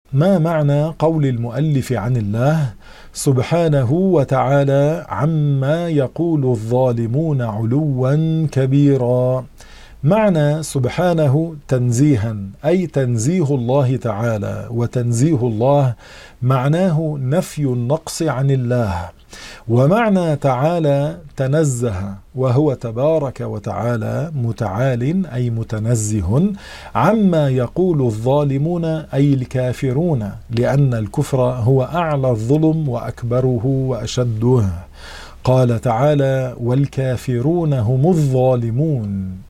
ما معنى قول المؤلف عن الله سبحانه وتعالى عما يقول الظالمون علوا كبيرا؟ معنى سبحانه تنزيها، أي تنزيه الله تعالى، وتنزيه الله معناه نفي النقص عن الله. ومعنى تعالى تنزه، وهو تبارك وتعالى متعال أي متنزه عما يقول الظالمون أي الكافرون، لأن الكفر هو أعلى الظلم وأكبره وأشده. قال تعالى والكافرون هم الظالمون.